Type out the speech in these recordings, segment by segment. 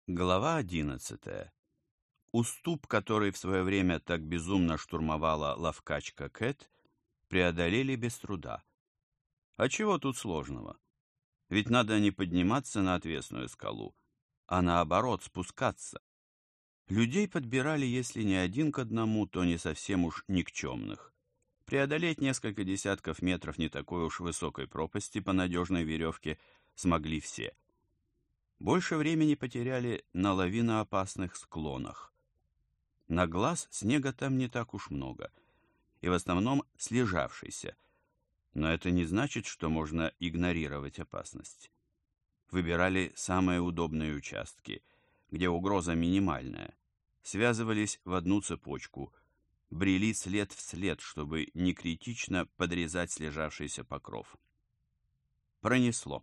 Глава 11. Уступ, который в свое время так безумно штурмовала ловкачка Кэт, преодолели без труда. А чего тут сложного? Ведь надо не подниматься на отвесную скалу, а наоборот спускаться. Людей подбирали, если не один к одному, то не совсем уж никчемных. Преодолеть несколько десятков метров не такой уж высокой пропасти по надежной веревке смогли все. Больше времени потеряли на лавиноопасных склонах. На глаз снега там не так уж много, и в основном слежавшийся, но это не значит, что можно игнорировать опасность. Выбирали самые удобные участки, где угроза минимальная, связывались в одну цепочку, брели след в след, чтобы не критично подрезать слежавшийся покров. Пронесло.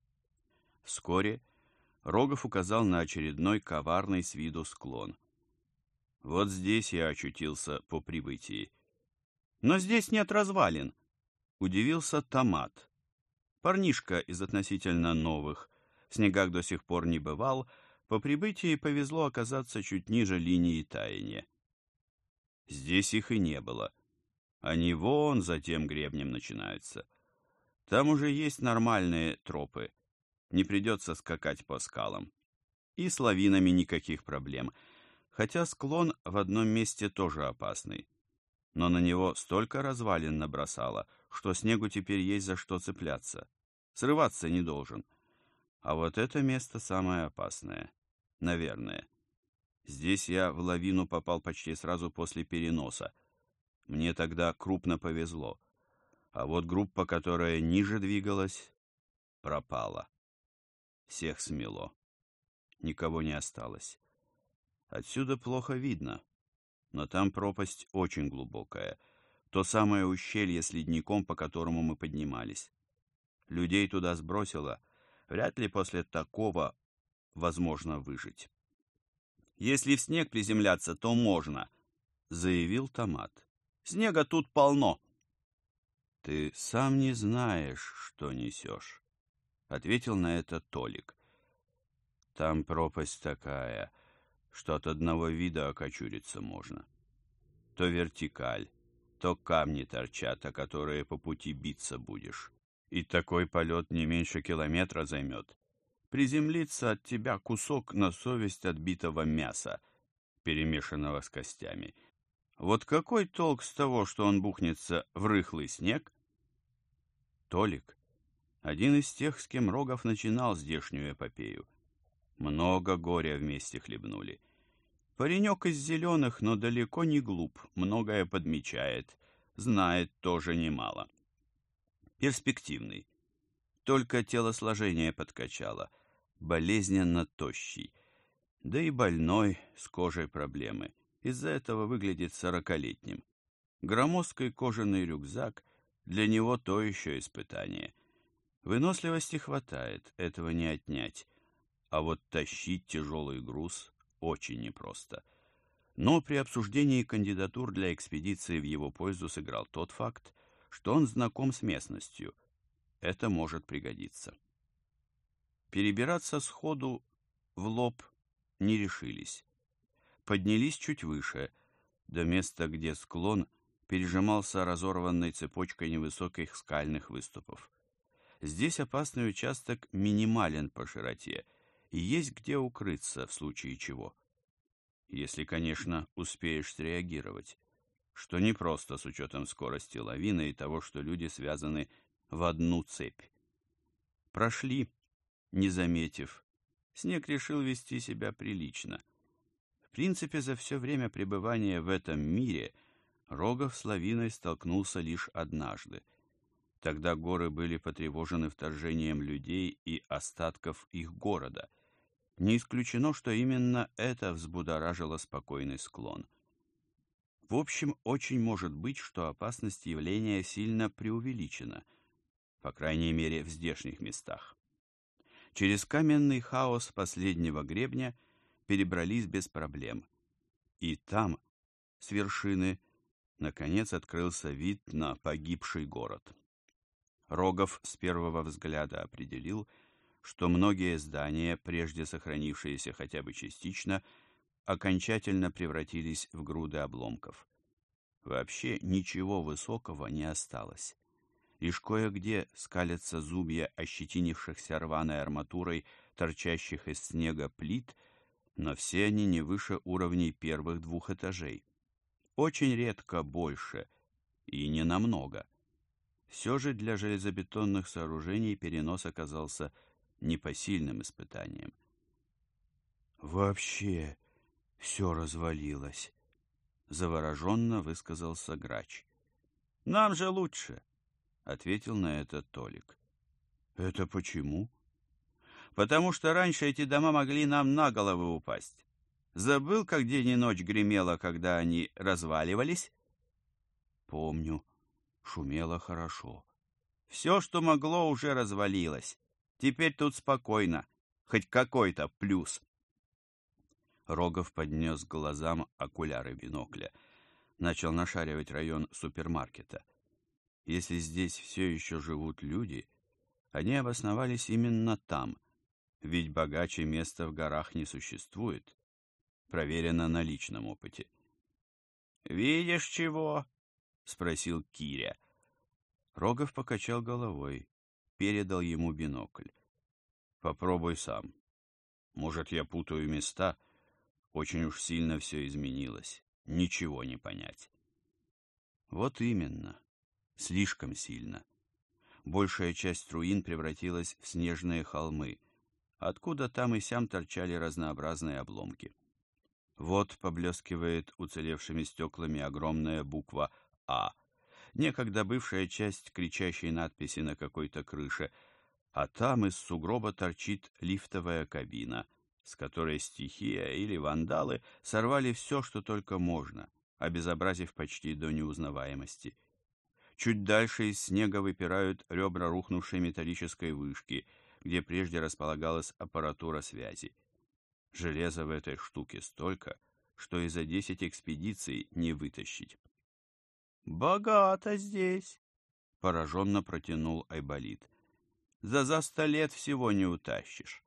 Вскоре Рогов указал на очередной коварный с виду склон. Вот здесь я очутился по прибытии. Но здесь нет развалин, удивился Томат. Парнишка из относительно новых, в снегах до сих пор не бывал, по прибытии повезло оказаться чуть ниже линии таяния. Здесь их и не было. Они вон за тем гребнем начинаются. Там уже есть нормальные тропы. Не придется скакать по скалам. И с лавинами никаких проблем, хотя склон в одном месте тоже опасный. Но на него столько развалин набросало, что снегу теперь есть за что цепляться. Срываться не должен. А вот это место самое опасное. Наверное. Здесь я в лавину попал почти сразу после переноса. Мне тогда крупно повезло. А вот группа, которая ниже двигалась, пропала. Всех смело. Никого не осталось. Отсюда плохо видно, но там пропасть очень глубокая. То самое ущелье с ледником, по которому мы поднимались. Людей туда сбросило, вряд ли после такого возможно выжить. «Если в снег приземляться, то можно», — заявил Томат. «Снега тут полно». «Ты сам не знаешь, что несешь», — ответил на это Толик. «Там пропасть такая, что от одного вида окочуриться можно. То вертикаль, то камни торчат, о которые по пути биться будешь. И такой полет не меньше километра займет. Приземлиться от тебя кусок на совесть отбитого мяса, перемешанного с костями. Вот какой толк с того, что он бухнется в рыхлый снег?» Толик — один из тех, с кем Рогов начинал здешнюю эпопею. Много горя вместе хлебнули. Паренек из зеленых, но далеко не глуп, многое подмечает, знает тоже немало. Перспективный. Только телосложение подкачало, болезненно тощий. Да и больной, с кожей проблемы. Из-за этого выглядит 40-летним. Громоздкий кожаный рюкзак для него то еще испытание. Выносливости хватает, этого не отнять. А вот тащить тяжелый груз очень непросто. Но при обсуждении кандидатур для экспедиции в его пользу сыграл тот факт, что он знаком с местностью. Это может пригодиться. Перебираться сходу в лоб не решились. Поднялись чуть выше, до места, где склон пережимался разорванной цепочкой невысоких скальных выступов. Здесь опасный участок минимален по широте, и есть где укрыться в случае чего. Если, конечно, успеешь среагировать, что непросто с учетом скорости лавины и того, что люди связаны в одну цепь. Прошли, не заметив. Снег решил вести себя прилично. В принципе, за все время пребывания в этом мире Рогов с лавиной столкнулся лишь однажды. Тогда горы были потревожены вторжением людей и остатков их города. Не исключено, что именно это взбудоражило спокойный склон. В общем, очень может быть, что опасность явления сильно преувеличена, по крайней мере, в здешних местах. Через каменный хаос последнего гребня перебрались без проблем. И там, с вершины, наконец открылся вид на погибший город. Рогов с первого взгляда определил, что многие здания, прежде сохранившиеся хотя бы частично, окончательно превратились в груды обломков. Вообще ничего высокого не осталось. Лишь кое-где скалятся зубья ощетинившихся рваной арматурой торчащих из снега плит, но все они не выше уровней первых 2 этажей. Очень редко больше, и не намного. Все же для железобетонных сооружений перенос оказался непосильным испытанием. «Вообще все развалилось», — завороженно высказался Грач. «Нам же лучше», — ответил на это Толик. «Это почему?» «Потому что раньше эти дома могли нам на головы упасть. Забыл, как день и ночь гремело, когда они разваливались?» «Помню. Шумело хорошо. Все, что могло, уже развалилось. Теперь тут спокойно. Хоть какой-то плюс». Рогов поднес к глазам окуляры бинокля. Начал нашаривать район супермаркета. Если здесь все еще живут люди, они обосновались именно там, ведь богаче места в горах не существует. Проверено на личном опыте. «Видишь чего?» — спросил Киря. Рогов покачал головой, передал ему бинокль. «Попробуй сам. Может, я путаю места? Очень уж сильно все изменилось. Ничего не понять». Вот именно. Слишком сильно. Большая часть руин превратилась в снежные холмы, откуда там и сям торчали разнообразные обломки. Вот поблескивает уцелевшими стеклами огромная буква «А», некогда бывшая часть кричащей надписи на какой-то крыше, а там из сугроба торчит лифтовая кабина, с которой стихия или вандалы сорвали все, что только можно, обезобразив почти до неузнаваемости. Чуть дальше из снега выпирают ребра рухнувшей металлической вышки, где прежде располагалась аппаратура связи. Железа в этой штуке столько, что и за 10 экспедиций не вытащить. «Богато здесь», — пораженно протянул Айболит. «За 100 лет всего не утащишь».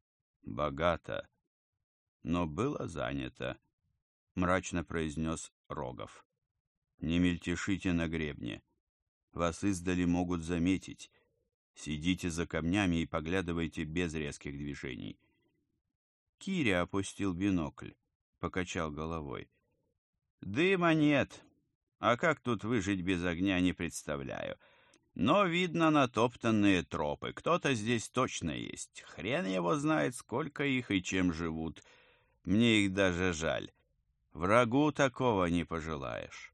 «Богато, но было занято», — мрачно произнес Рогов. «Не мельтешите на гребне. Вас издали могут заметить. Сидите за камнями и поглядывайте без резких движений». Киря опустил бинокль, покачал головой. «Дыма нет. А как тут выжить без огня, не представляю. Но видно натоптанные тропы. Кто-то здесь точно есть. Хрен его знает, сколько их и чем живут. Мне их даже жаль. Врагу такого не пожелаешь».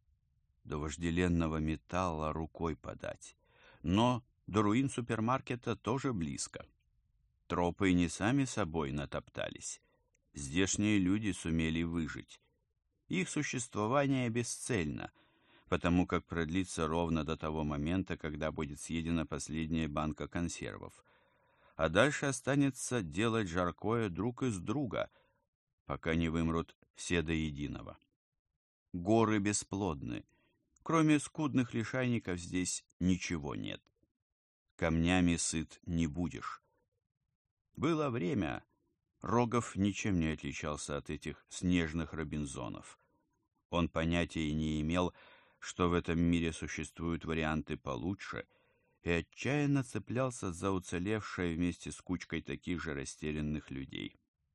До вожделенного металла рукой подать. Но до руин супермаркета тоже близко. Тропы не сами собой натоптались. Здешние люди сумели выжить. Их существование бесцельно, потому как продлится ровно до того момента, когда будет съедена последняя банка консервов. А дальше останется делать жаркое друг из друга, пока не вымрут все до единого. Горы бесплодны. Кроме скудных лишайников здесь ничего нет. Камнями сыт не будешь. Было время, Рогов ничем не отличался от этих снежных робинзонов. Он понятия не имел, что в этом мире существуют варианты получше, и отчаянно цеплялся за уцелевшее вместе с кучкой таких же растерянных людей.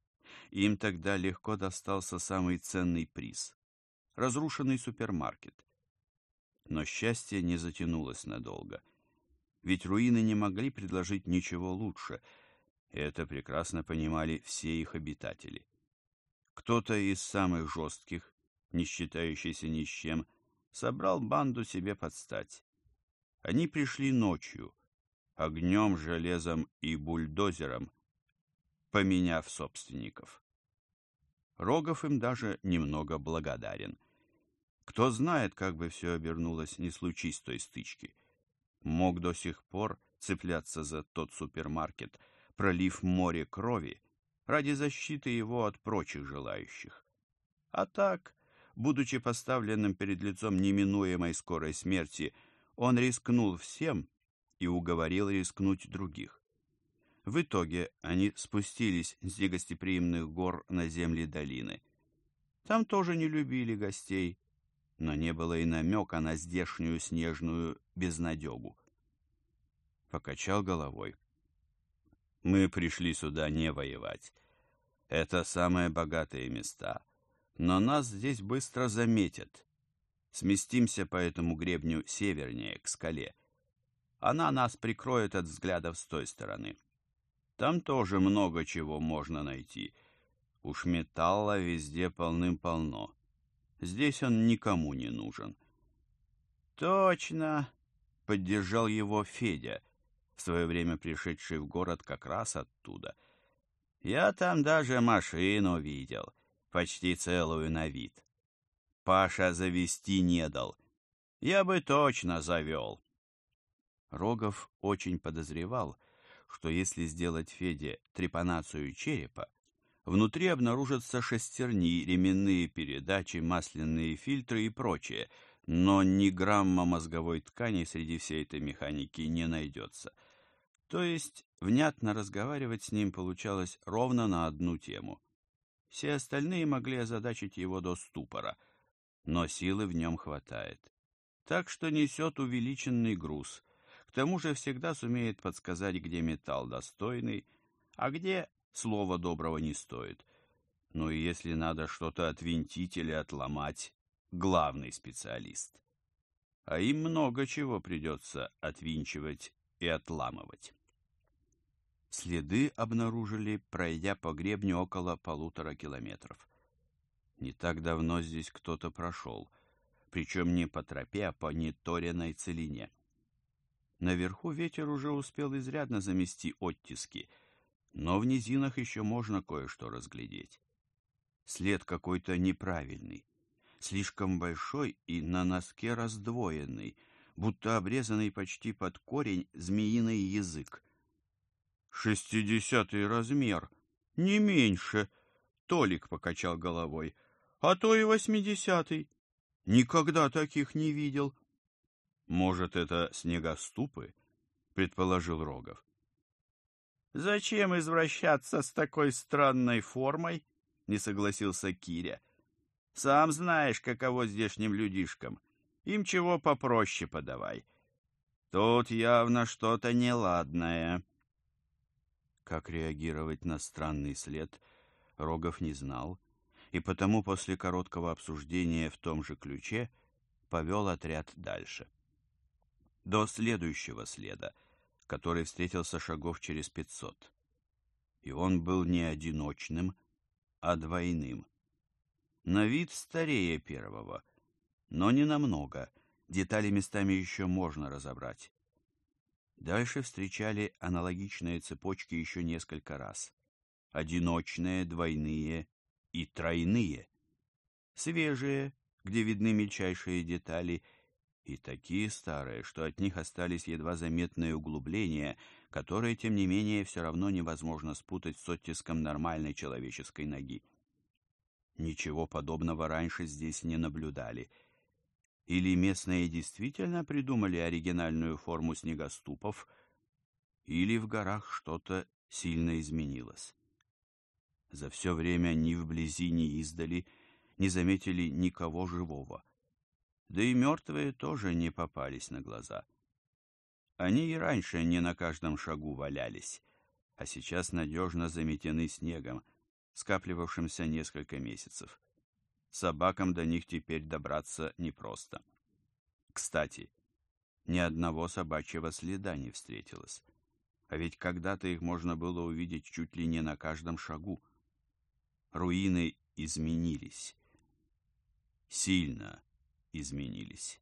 Им тогда легко достался самый ценный приз — разрушенный супермаркет. Но счастье не затянулось надолго, ведь руины не могли предложить ничего лучше, и это прекрасно понимали все их обитатели. Кто-то из самых жестких, не считающийся ни с чем, собрал банду себе под стать. Они пришли ночью, огнем, железом и бульдозером, поменяв собственников. Рогов им даже немного благодарен. Кто знает, как бы все обернулось, не случись той стычки. Мог до сих пор цепляться за тот супермаркет, пролив море крови ради защиты его от прочих желающих. А так, будучи поставленным перед лицом неминуемой скорой смерти, он рискнул всем и уговорил рискнуть других. В итоге они спустились с негостеприимных гор на земли долины. Там тоже не любили гостей, но не было и намека на здешнюю снежную безнадегу. Покачал головой. Мы пришли сюда не воевать. Это самые богатые места, но нас здесь быстро заметят. Сместимся по этому гребню севернее, к скале. Она нас прикроет от взглядов с той стороны. Там тоже много чего можно найти. Уж металла везде полным-полно. Здесь он никому не нужен. Точно, поддержал его Федя, в свое время пришедший в город как раз оттуда. Я там даже машину видел, почти целую на вид. Паша завести не дал. Я бы точно завел. Рогов очень подозревал, что если сделать Феде трепанацию черепа, внутри обнаружатся шестерни, ременные передачи, масляные фильтры и прочее, но ни грамма мозговой ткани среди всей этой механики не найдется. То есть внятно разговаривать с ним получалось ровно на одну тему. Все остальные могли озадачить его до ступора, но силы в нем хватает. Так что несет увеличенный груз. К тому же всегда сумеет подсказать, где металл достойный, а где слова доброго не стоит. Ну и если надо что-то отвинтить или отломать, главный специалист. А им много чего придется отвинчивать и отламывать. Следы обнаружили, пройдя по гребню около 1,5 километров. Не так давно здесь кто-то прошел, причем не по тропе, а по неторенной целине. Наверху ветер уже успел изрядно замести оттиски, но в низинах еще можно кое-что разглядеть. След какой-то неправильный, слишком большой и на носке раздвоенный, будто обрезанный почти под корень змеиный язык. 60-й размер, не меньше, Толик покачал головой, а то и 80-й. Никогда таких не видел. Может, это снегоступы, предположил Рогов. Зачем извращаться с такой странной формой? Не согласился Киря. Сам знаешь, каково здешним людишкам. Им чего попроще подавай. Тут явно что-то неладное. Как реагировать на странный след, Рогов не знал, и потому после короткого обсуждения в том же ключе повел отряд дальше. До следующего следа, который встретился шагов через 500. И он был не одиночным, а двойным. На вид старее первого, но не намного, детали местами еще можно разобрать. Дальше встречали аналогичные цепочки еще несколько раз. Одиночные, двойные и тройные. Свежие, где видны мельчайшие детали, и такие старые, что от них остались едва заметные углубления, которые, тем не менее, все равно невозможно спутать с оттиском нормальной человеческой ноги. Ничего подобного раньше здесь не наблюдали. Или местные действительно придумали оригинальную форму снегоступов, или в горах что-то сильно изменилось. За все время ни вблизи, ни издали не заметили никого живого. Да и мертвые тоже не попались на глаза. Они и раньше не на каждом шагу валялись, а сейчас надежно заметены снегом, скапливавшимся несколько месяцев. Собакам до них теперь добраться непросто. Кстати, ни одного собачьего следа не встретилось. А ведь когда-то их можно было увидеть чуть ли не на каждом шагу. Руины изменились. Сильно изменились.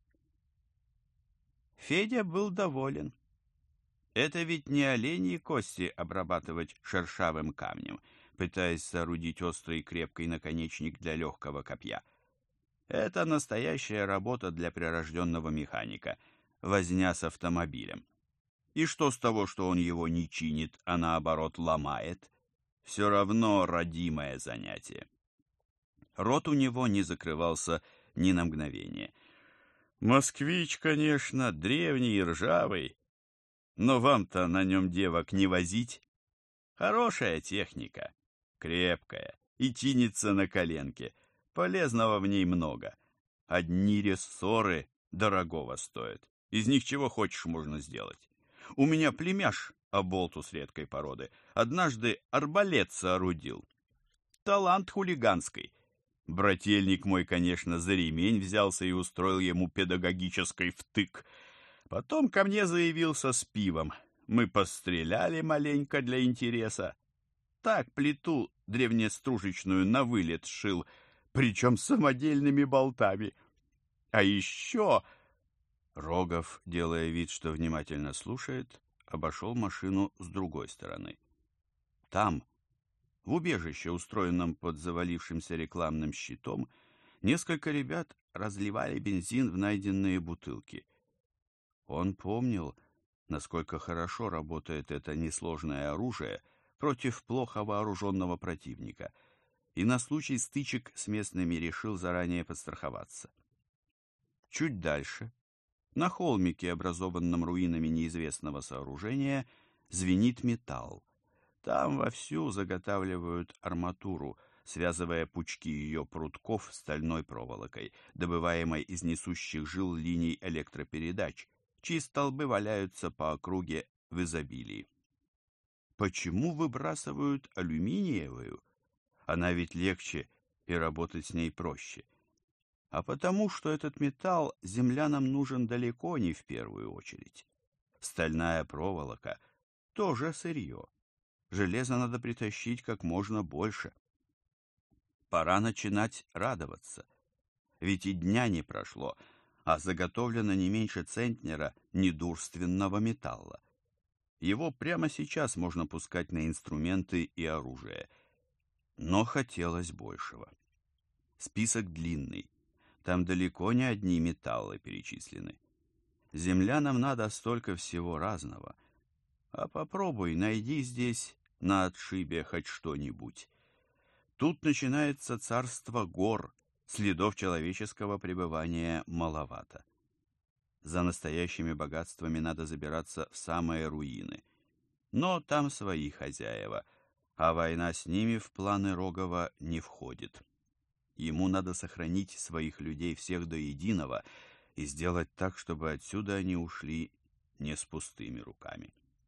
Федя был доволен. Это ведь не оленьи кости обрабатывать шершавым камнем, пытаясь соорудить острый и крепкий наконечник для легкого копья. Это настоящая работа для прирожденного механика, возня с автомобилем. И что с того, что он его не чинит, а наоборот ломает? Все равно родимое занятие. Рот у него не закрывался ни на мгновение. «Москвич, конечно, древний и ржавый, но вам-то на нем девок не возить. Хорошая техника, крепкая и чинится на коленке. Полезного в ней много. Одни рессоры дорогого стоят. Из них чего хочешь можно сделать. У меня племяш, оболтус редкой породы, однажды арбалет соорудил. Талант хулиганский. Брательник мой, конечно, за ремень взялся и устроил ему педагогический втык. Потом ко мне заявился с пивом. Мы постреляли маленько для интереса. Так плиту древнестружечную на вылет сшил, причем с самодельными болтами. А еще... Рогов, делая вид, что внимательно слушает, обошел машину с другой стороны. Там, в убежище, устроенном под завалившимся рекламным щитом, несколько ребят разливали бензин в найденные бутылки. Он помнил, насколько хорошо работает это несложное оружие против плохо вооруженного противника, и на случай стычек с местными решил заранее подстраховаться. Чуть дальше, на холмике, образованном руинами неизвестного сооружения, звенит металл. Там вовсю заготавливают арматуру, связывая пучки ее прутков стальной проволокой, добываемой из несущих жил линий электропередач, чьи столбы валяются по округе в изобилии. Почему выбрасывают алюминиевую? Она ведь легче, и работать с ней проще. А потому, что этот металл землянам нужен далеко не в первую очередь. Стальная проволока — тоже сырье. Железа надо притащить как можно больше. Пора начинать радоваться. Ведь и дня не прошло, а заготовлено не меньше центнера недурственного металла. Его прямо сейчас можно пускать на инструменты и оружие. Но хотелось большего. Список длинный. Там далеко не одни металлы перечислены. Землянам надо столько всего разного. А попробуй, найди здесь на отшибе хоть что-нибудь. Тут начинается царство гор, следов человеческого пребывания маловато. За настоящими богатствами надо забираться в самые руины. Но там свои хозяева, а война с ними в планы Рогова не входит. Ему надо сохранить своих людей всех до единого и сделать так, чтобы отсюда они ушли не с пустыми руками.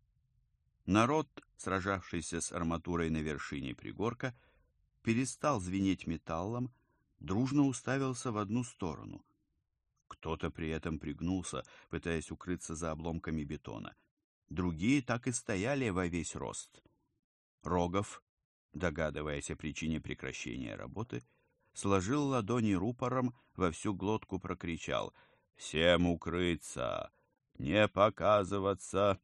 Народ, сражавшийся с арматурой на вершине пригорка, перестал звенеть металлом, дружно уставился в одну сторону. Кто-то при этом пригнулся, пытаясь укрыться за обломками бетона. Другие так и стояли во весь рост. Рогов, догадываясь о причине прекращения работы, сложил ладони рупором, во всю глотку прокричал: «Всем укрыться! Не показываться!»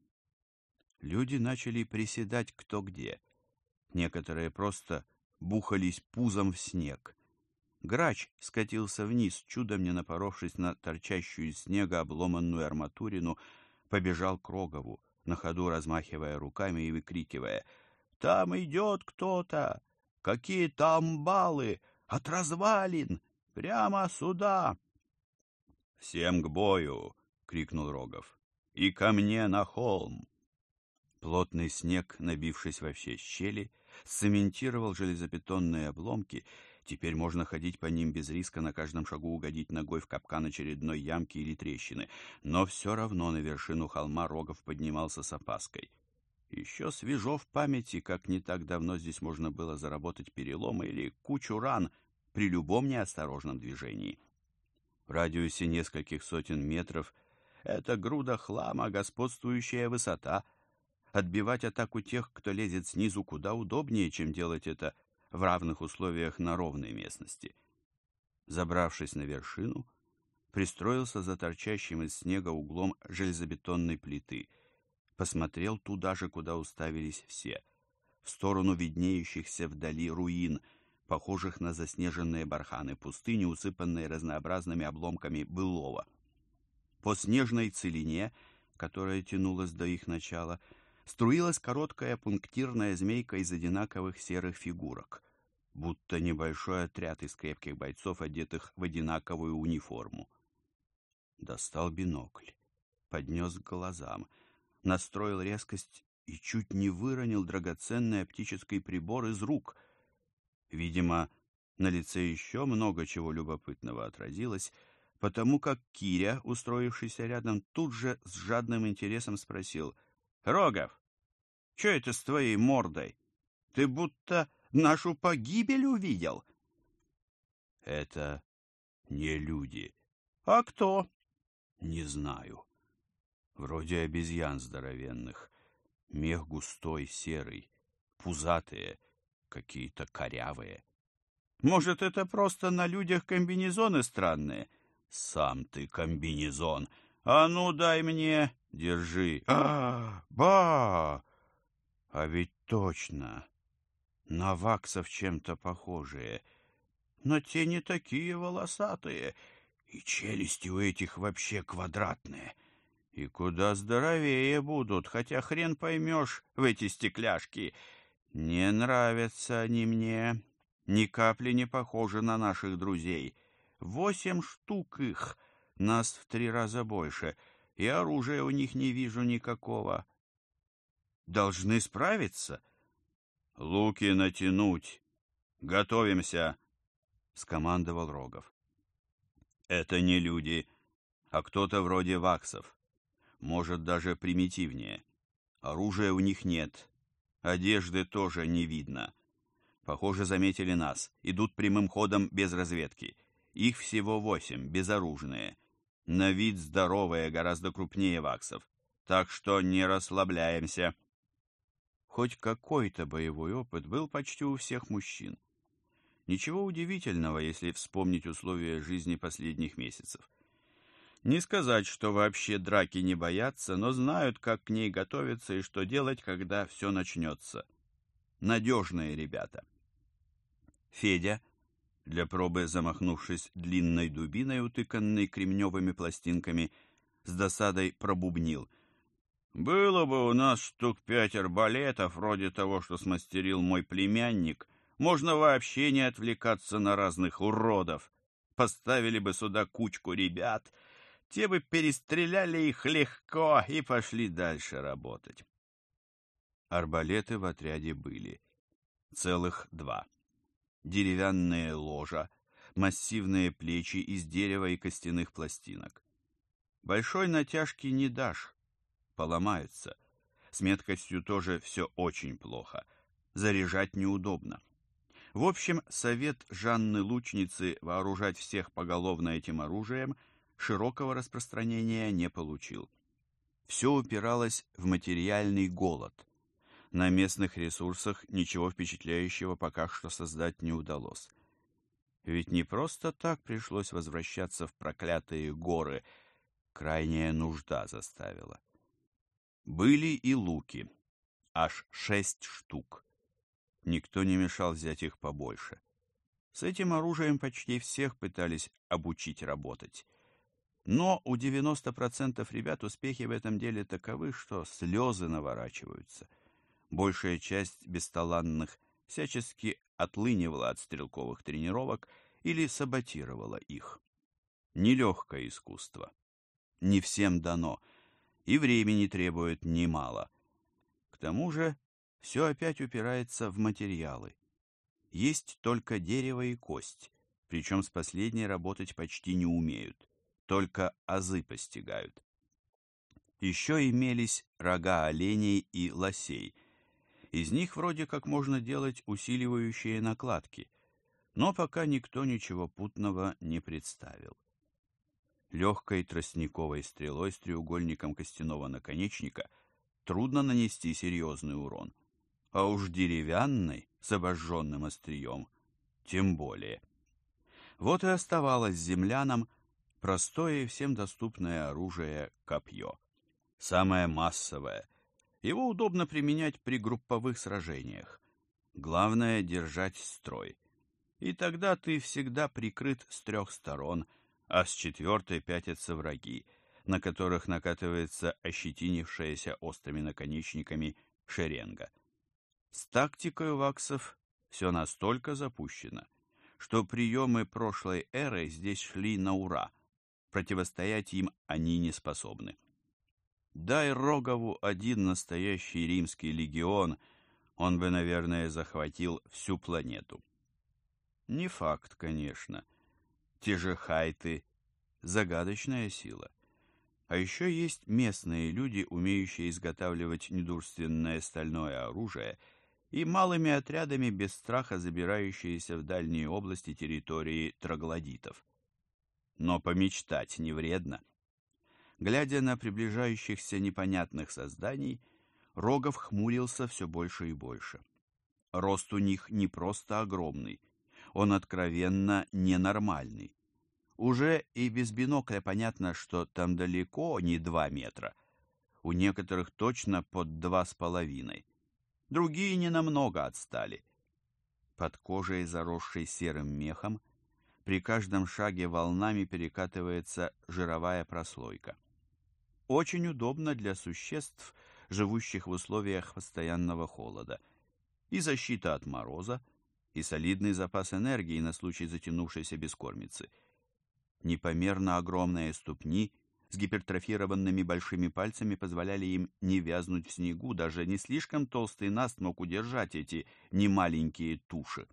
Люди начали приседать кто где. Некоторые просто бухались пузом в снег. Грач скатился вниз, чудом не напоровшись на торчащую из снега обломанную арматурину, побежал к Рогову, на ходу размахивая руками и выкрикивая: «Там идет кто-то! Какие-то амбалы! От развалин! Прямо сюда!» «Всем к бою!» — крикнул Рогов. «И ко мне на холм!» Плотный снег, набившись во все щели, сцементировал железобетонные обломки. Теперь можно ходить по ним без риска на каждом шагу угодить ногой в капкан очередной ямки или трещины. Но все равно на вершину холма Рогов поднимался с опаской. Еще свежо в памяти, как не так давно здесь можно было заработать переломы или кучу ран при любом неосторожном движении. В радиусе нескольких сотен метров эта груда хлама — господствующая высота. Отбивать атаку тех, кто лезет снизу, куда удобнее, чем делать это в равных условиях на ровной местности. Забравшись на вершину, пристроился за торчащим из снега углом железобетонной плиты, посмотрел туда же, куда уставились все, в сторону виднеющихся вдали руин, похожих на заснеженные барханы пустыни, усыпанные разнообразными обломками былого. По снежной целине, которая тянулась до их начала, струилась короткая пунктирная змейка из одинаковых серых фигурок, будто небольшой отряд из крепких бойцов, одетых в одинаковую униформу. Достал бинокль, поднес к глазам, настроил резкость и чуть не выронил драгоценный оптический прибор из рук. Видимо, на лице еще много чего любопытного отразилось, потому как Киря, устроившийся рядом, тут же с жадным интересом спросил: «Рогов, что это с твоей мордой? Ты будто нашу погибель увидел?» «Это не люди». «А кто?» «Не знаю. Вроде обезьян здоровенных. Мех густой, серый, пузатые, какие-то корявые». «Может, это просто на людях комбинезоны странные?» «Сам ты комбинезон. А ну, дай мне. Держи. Ба! А ведь точно. На ваксов чем-то похожие. Но те не такие волосатые. И челюсти у этих вообще квадратные. И куда здоровее будут, хотя хрен поймешь в эти стекляшки. Не нравятся они мне. Ни капли не похожи на наших друзей. 8 штук их, нас в 3 раза больше, и оружия у них не вижу никакого. Должны справиться? Луки натянуть. Готовимся, скомандовал Рогов. Это не люди, а кто-то вроде ваксов. Может, даже примитивнее. Оружия у них нет. Одежды тоже не видно. Похоже, заметили нас. Идут прямым ходом без разведки. Их всего 8, безоружные. На вид здоровые, гораздо крупнее ваксов. Так что не расслабляемся. Хоть какой-то боевой опыт был почти у всех мужчин. Ничего удивительного, если вспомнить условия жизни последних месяцев. Не сказать, что вообще драки не боятся, но знают, как к ней готовиться и что делать, когда все начнется. Надежные ребята. Федя, для пробы замахнувшись длинной дубиной, утыканной кремневыми пластинками, с досадой пробубнил: «Было бы у нас штук 5 арбалетов, вроде того, что смастерил мой племянник, можно вообще не отвлекаться на разных уродов. Поставили бы сюда кучку ребят, те бы перестреляли их легко и пошли дальше работать». Арбалеты в отряде были. Целых 2. Деревянные ложа, массивные плечи из дерева и костяных пластинок. Большой натяжки не дашь, поломаются. С меткостью тоже все очень плохо. Заряжать неудобно. В общем, совет Жанны-лучницы вооружать всех поголовно этим оружием широкого распространения не получил. Все упиралось в материальный голод. На местных ресурсах ничего впечатляющего пока что создать не удалось. Ведь не просто так пришлось возвращаться в проклятые горы, крайняя нужда заставила. Были и луки, аж 6 штук. Никто не мешал взять их побольше. С этим оружием почти всех пытались обучить работать. Но у 90% ребят успехи в этом деле таковы, что слезы наворачиваются. Большая часть бесталанных всячески отлынивала от стрелковых тренировок или саботировала их. Нелегкое искусство. Не всем дано, и времени требует немало. К тому же все опять упирается в материалы. Есть только дерево и кость, причем с последней работать почти не умеют, только азы постигают. Еще имелись рога оленей и лосей. Из них вроде как можно делать усиливающие накладки, но пока никто ничего путного не представил. Легкой тростниковой стрелой с треугольником костяного наконечника трудно нанести серьезный урон, а уж деревянной с обожженным острием тем более. Вот и оставалось землянам простое и всем доступное оружие — копье. Самое массовое. Его удобно применять при групповых сражениях. Главное — держать строй. И тогда ты всегда прикрыт с 3 сторон, а с 4 пятятся враги, на которых накатывается ощетинившаяся острыми наконечниками шеренга. С тактикой у ваксов все настолько запущено, что приемы прошлой эры здесь шли на ура. Противостоять им они не способны. Дай Рогову один настоящий римский легион, он бы, наверное, захватил всю планету. Не факт, конечно. Те же хайты — загадочная сила. А еще есть местные люди, умеющие изготавливать недурственное стальное оружие и малыми отрядами без страха забирающиеся в дальние области территории троглодитов. Но помечтать не вредно. Глядя на приближающихся непонятных созданий, Рогов хмурился все больше и больше. Рост у них не просто огромный, он откровенно ненормальный. Уже и без бинокля понятно, что там далеко не 2 метра. У некоторых точно под 2,5. Другие ненамного отстали. Под кожей, заросшей серым мехом, при каждом шаге волнами перекатывается жировая прослойка. Очень удобно для существ, живущих в условиях постоянного холода. И защита от мороза, и солидный запас энергии на случай затянувшейся бескормицы. Непомерно огромные ступни с гипертрофированными большими пальцами позволяли им не вязнуть в снегу, даже не слишком толстый наст мог удержать эти немаленькие туши.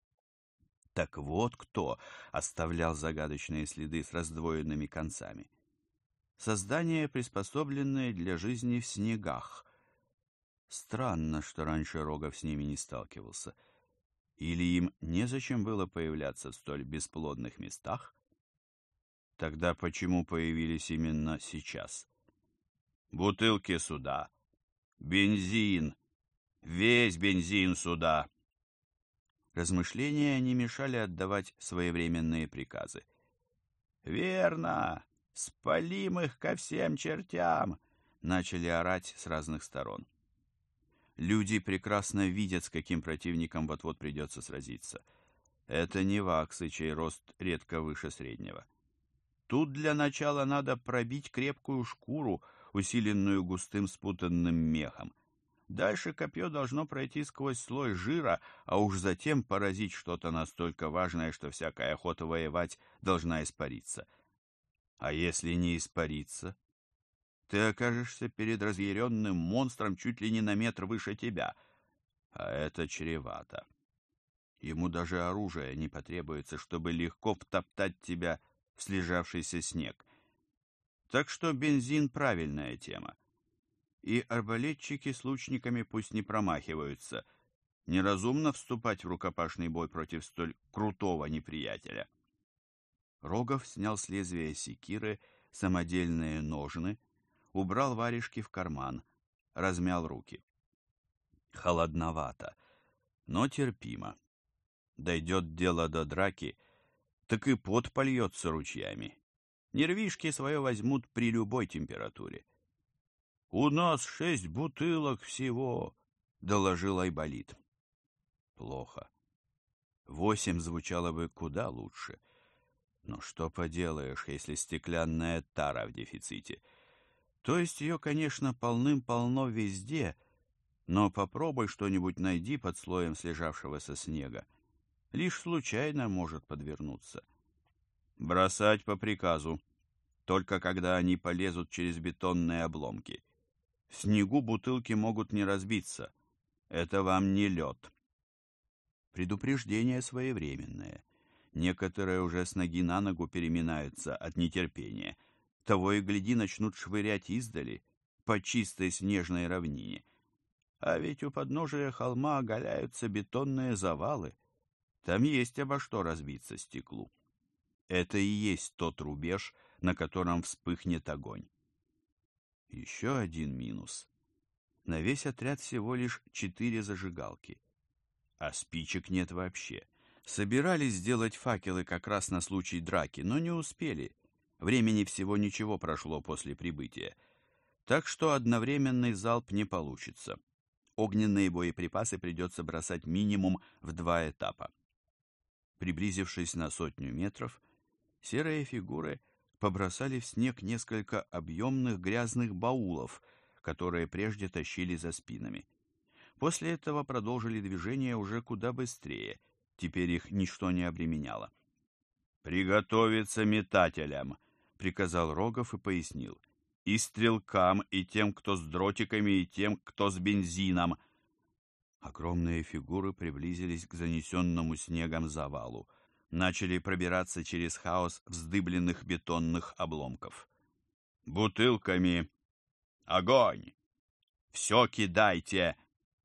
Так вот кто оставлял загадочные следы с раздвоенными концами. Создания, приспособленные для жизни в снегах. Странно, что раньше Рогов с ними не сталкивался. Или им незачем было появляться в столь бесплодных местах? Тогда почему появились именно сейчас? Бутылки сюда. Бензин. Весь бензин сюда. Размышления не мешали отдавать своевременные приказы. «Верно! Спалим их ко всем чертям!» начали орать с разных сторон. Люди прекрасно видят, с каким противником вот-вот придется сразиться. Это не ваксы, чей рост редко выше среднего. Тут для начала надо пробить крепкую шкуру, усиленную густым спутанным мехом. Дальше копье должно пройти сквозь слой жира, а уж затем поразить что-то настолько важное, что всякая охота воевать должна испариться. А если не испариться? Ты окажешься перед разъяренным монстром чуть ли не на метр выше тебя. А это чревато. Ему даже оружие не потребуется, чтобы легко втоптать тебя в слежавшийся снег. Так что бензин — правильная тема. И арбалетчики с лучниками пусть не промахиваются. Неразумно вступать в рукопашный бой против столь крутого неприятеля. Рогов снял с лезвия секиры самодельные ножны, убрал варежки в карман, размял руки. Холодновато, но терпимо. Дойдет дело до драки, так и пот польется ручьями. Нервишки свое возьмут при любой температуре. «У нас 6 бутылок всего», — доложил Айболит. Плохо. 8 звучало бы куда лучше. Но что поделаешь, если стеклянная тара в дефиците? То есть ее, конечно, полным-полно везде, но попробуй что-нибудь найди под слоем слежавшегося снега. Лишь случайно может подвернуться. Бросать по приказу, только когда они полезут через бетонные обломки. В снегу бутылки могут не разбиться. Это вам не лед. Предупреждение своевременное. Некоторые уже с ноги на ногу переминаются от нетерпения. Того и гляди, начнут швырять издали по чистой снежной равнине. А ведь у подножия холма оголяются бетонные завалы. Там есть обо что разбиться стеклу. Это и есть тот рубеж, на котором вспыхнет огонь. Еще один минус. На весь отряд всего лишь 4 зажигалки. А спичек нет вообще. Собирались сделать факелы как раз на случай драки, но не успели. Времени всего ничего прошло после прибытия. Так что одновременный залп не получится. Огненные боеприпасы придется бросать минимум в 2 этапа. Приблизившись на 100 метров, серые фигуры побросали в снег несколько объемных грязных баулов, которые прежде тащили за спинами. После этого продолжили движение уже куда быстрее, теперь их ничто не обременяло. «Приготовиться метателям», — приказал Рогов и пояснил. И стрелкам, и тем, кто с дротиками, и тем, кто с бензином. Огромные фигуры приблизились к занесенному снегом завалу. Начали пробираться через хаос вздыбленных бетонных обломков. «Бутылками! Огонь! Все кидайте!»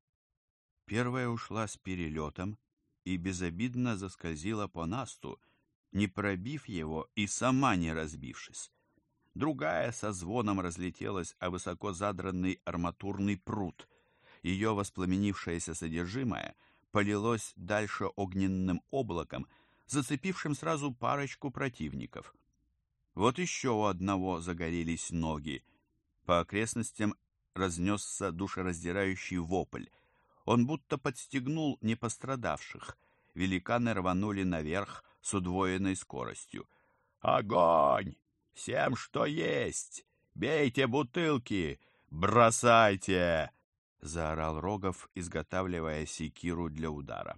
Первая ушла с перелетом и безобидно заскользила по насту, не пробив его и сама не разбившись. Другая со звоном разлетелась о высоко задранный арматурный прут. Ее воспламенившееся содержимое полилось дальше огненным облаком, зацепившим сразу парочку противников. Вот еще у одного загорелись ноги. По окрестностям разнесся душераздирающий вопль. Он будто подстегнул непострадавших. Великаны рванули наверх с удвоенной скоростью. «Огонь! Всем, что есть! Бейте бутылки! Бросайте!» — заорал Рогов, изготавливая секиру для удара.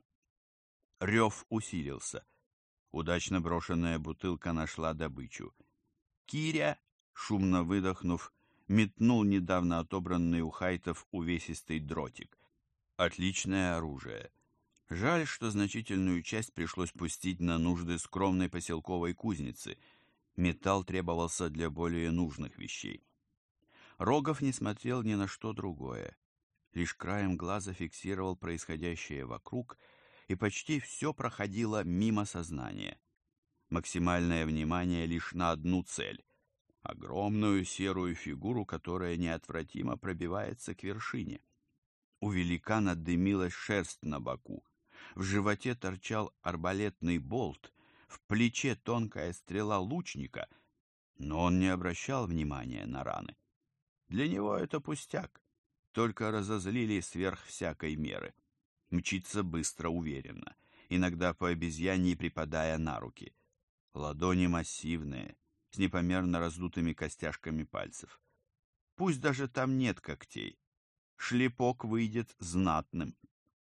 Рев усилился. Удачно брошенная бутылка нашла добычу. Киря, шумно выдохнув, метнул недавно отобранный у хайтов увесистый дротик. Отличное оружие. Жаль, что значительную часть пришлось пустить на нужды скромной поселковой кузницы. Металл требовался для более нужных вещей. Рогов не смотрел ни на что другое. Лишь краем глаза фиксировал происходящее вокруг, и почти все проходило мимо сознания. Максимальное внимание лишь на одну цель — огромную серую фигуру, которая неотвратимо пробивается к вершине. У великана дымилась шерсть на боку, в животе торчал арбалетный болт, в плече тонкая стрела лучника, но он не обращал внимания на раны. Для него это пустяк, только разозлили сверх всякой меры. Мчится быстро, уверенно, иногда по обезьяньи припадая на руки. Ладони массивные, с непомерно раздутыми костяшками пальцев. Пусть даже там нет когтей, шлепок выйдет знатным.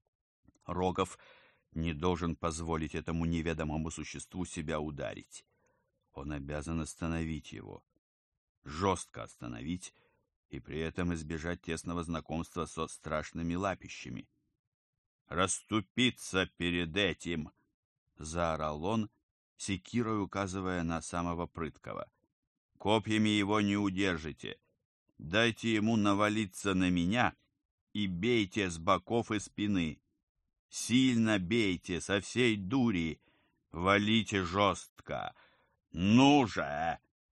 Рогов не должен позволить этому неведомому существу себя ударить. Он обязан остановить его, жестко остановить, и при этом избежать тесного знакомства со страшными лапищами. «Расступиться перед этим!» — заорал он, секирой указывая на самого прыткого. «Копьями его не удержите. Дайте ему навалиться на меня и бейте с боков и спины. Сильно бейте, со всей дури. Валите жестко. Ну же!»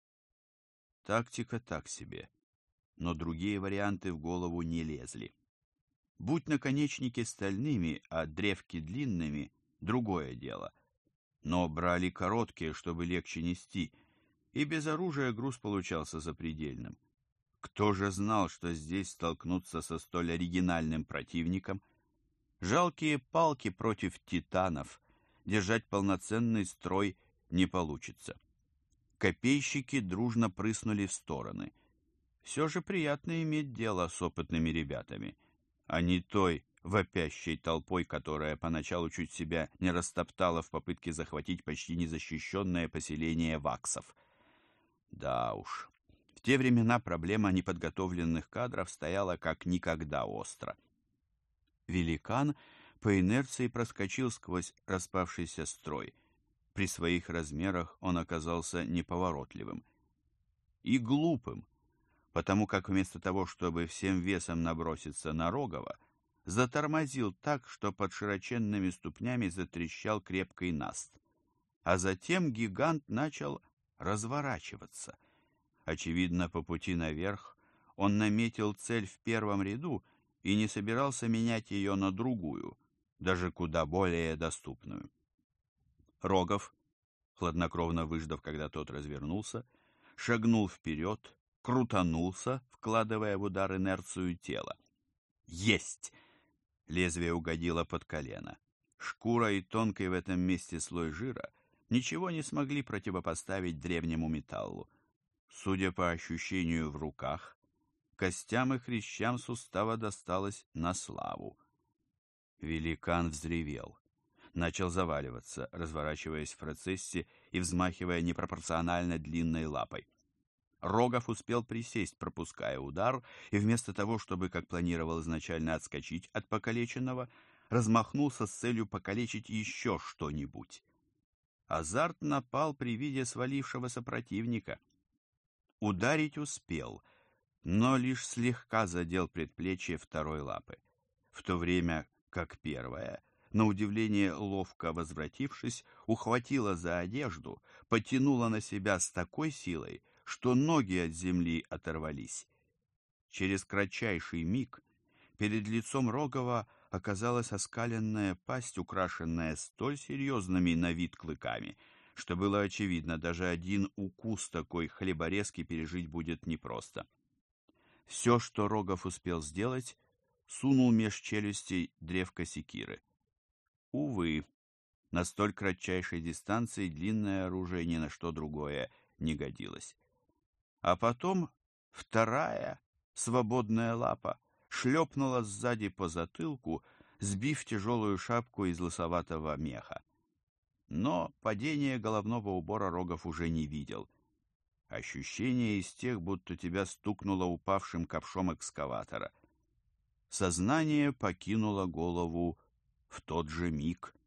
Тактика так себе, но другие варианты в голову не лезли. Будь наконечники стальными, а древки длинными — другое дело. Но брали короткие, чтобы легче нести, и без оружия груз получался запредельным. Кто же знал, что здесь столкнуться со столь оригинальным противником? Жалкие палки против титанов. Держать полноценный строй не получится. Копейщики дружно прыснули в стороны. Все же приятно иметь дело с опытными ребятами, а не той вопящей толпой, которая поначалу чуть себя не растоптала в попытке захватить почти незащищенное поселение ваксов. Да уж, в те времена проблема неподготовленных кадров стояла как никогда остро. Великан по инерции проскочил сквозь распавшийся строй. При своих размерах он оказался неповоротливым. И глупым, потому как вместо того, чтобы всем весом наброситься на Рогова, затормозил так, что под широченными ступнями затрещал крепкий наст. А затем гигант начал разворачиваться. Очевидно, по пути наверх он наметил цель в первом ряду и не собирался менять ее на другую, даже куда более доступную. Рогов, хладнокровно выждав, когда тот развернулся, шагнул вперед, крутанулся, вкладывая в удар инерцию тела. Есть! Лезвие угодило под колено. Шкура и тонкий в этом месте слой жира ничего не смогли противопоставить древнему металлу. Судя по ощущению в руках, костям и хрящам сустава досталось на славу. Великан взревел. Начал заваливаться, разворачиваясь в процессе и взмахивая непропорционально длинной лапой. Рогов успел присесть, пропуская удар, и вместо того, чтобы, как планировал изначально, отскочить от покалеченного, размахнулся с целью покалечить еще что-нибудь. Азарт напал при виде свалившегося противника. Ударить успел, но лишь слегка задел предплечье второй лапы, в то время как первая, на удивление ловко возвратившись, ухватила за одежду, потянула на себя с такой силой, что ноги от земли оторвались. Через кратчайший миг перед лицом Рогова оказалась оскаленная пасть, украшенная столь серьезными на вид клыками, что было очевидно, даже один укус такой хлеборезки пережить будет непросто. Все, что Рогов успел сделать, сунул меж челюстей древко секиры. Увы, на столь кратчайшей дистанции длинное оружие ни на что другое не годилось. А потом вторая свободная лапа шлепнула сзади по затылку, сбив тяжелую шапку из лысоватого меха. Но падение головного убора Рогов уже не видел. Ощущение из тех, будто тебя стукнуло упавшим ковшом экскаватора. Сознание покинуло голову в тот же миг.